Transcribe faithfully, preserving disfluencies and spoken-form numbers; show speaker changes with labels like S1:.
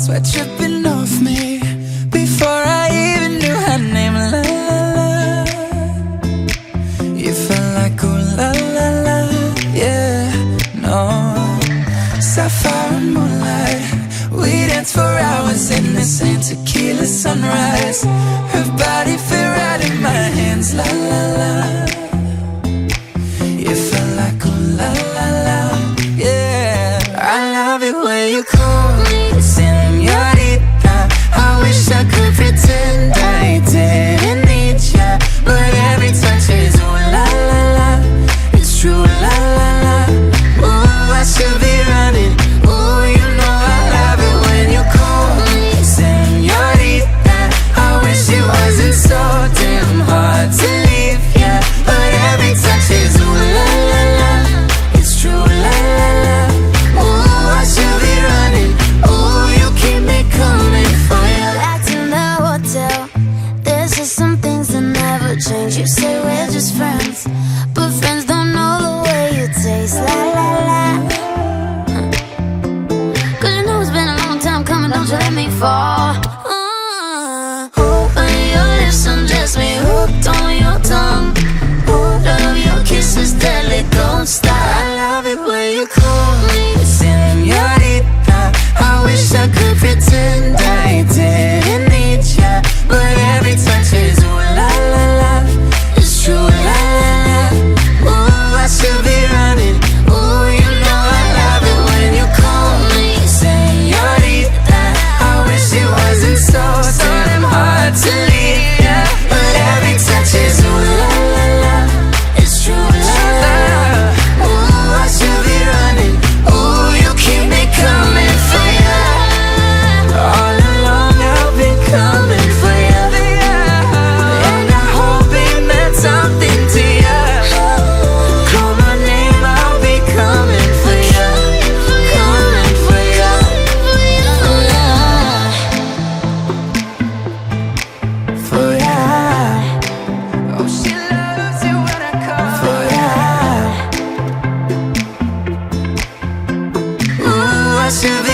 S1: sweat dripping off me before I even knew her name. La la la, you felt like ooh la la la, yeah, no. Sapphire and moonlight, we danced for hours in the same tequila sunrise. Her body fit right in my hands, la la la. You felt like ooh la la la, yeah. I love it when you call me señorita. I wish I could pretend I didn't need ya, but every touch is ooh la la la. It's true, la la la. Ooh, I should be running. Ooh, you know I love it when you call me señorita. I wish it wasn't so damn hard to leave ya, but every touch is ooh la la la. It's true, la la la. Ooh, I should be running. Ooh, you keep me coming for ya.
S2: Back in the hotel, there's just some things that never change. You say we're just friends, but friends don't know the way you taste. La la la. Cause you know it's been a long time coming, don't you let me fall. uh, Open your lips and undress me, hooked on your tongue. Oh, love your kisses deadly, don't stop.
S1: I love it when you call me señorita. I wish I could pretend I didn't need ya, but every touch is ooh la la la. It's true, la la la. Ooh, I should be running. Ooh, you know I love it when you call me señorita. I wish it wasn't so so damn hard to leave ya, but every touch is ooh la la la. It's true, la la la. Ooh, I should be running. Ooh, you keep me coming for ya. All along I've been coming for ya, and I hope it meant something to ya. Call my name, I'll be coming for ya, coming for ya, for ya, for ya. Oh, she loves it when I call for ya. Ooh, I should be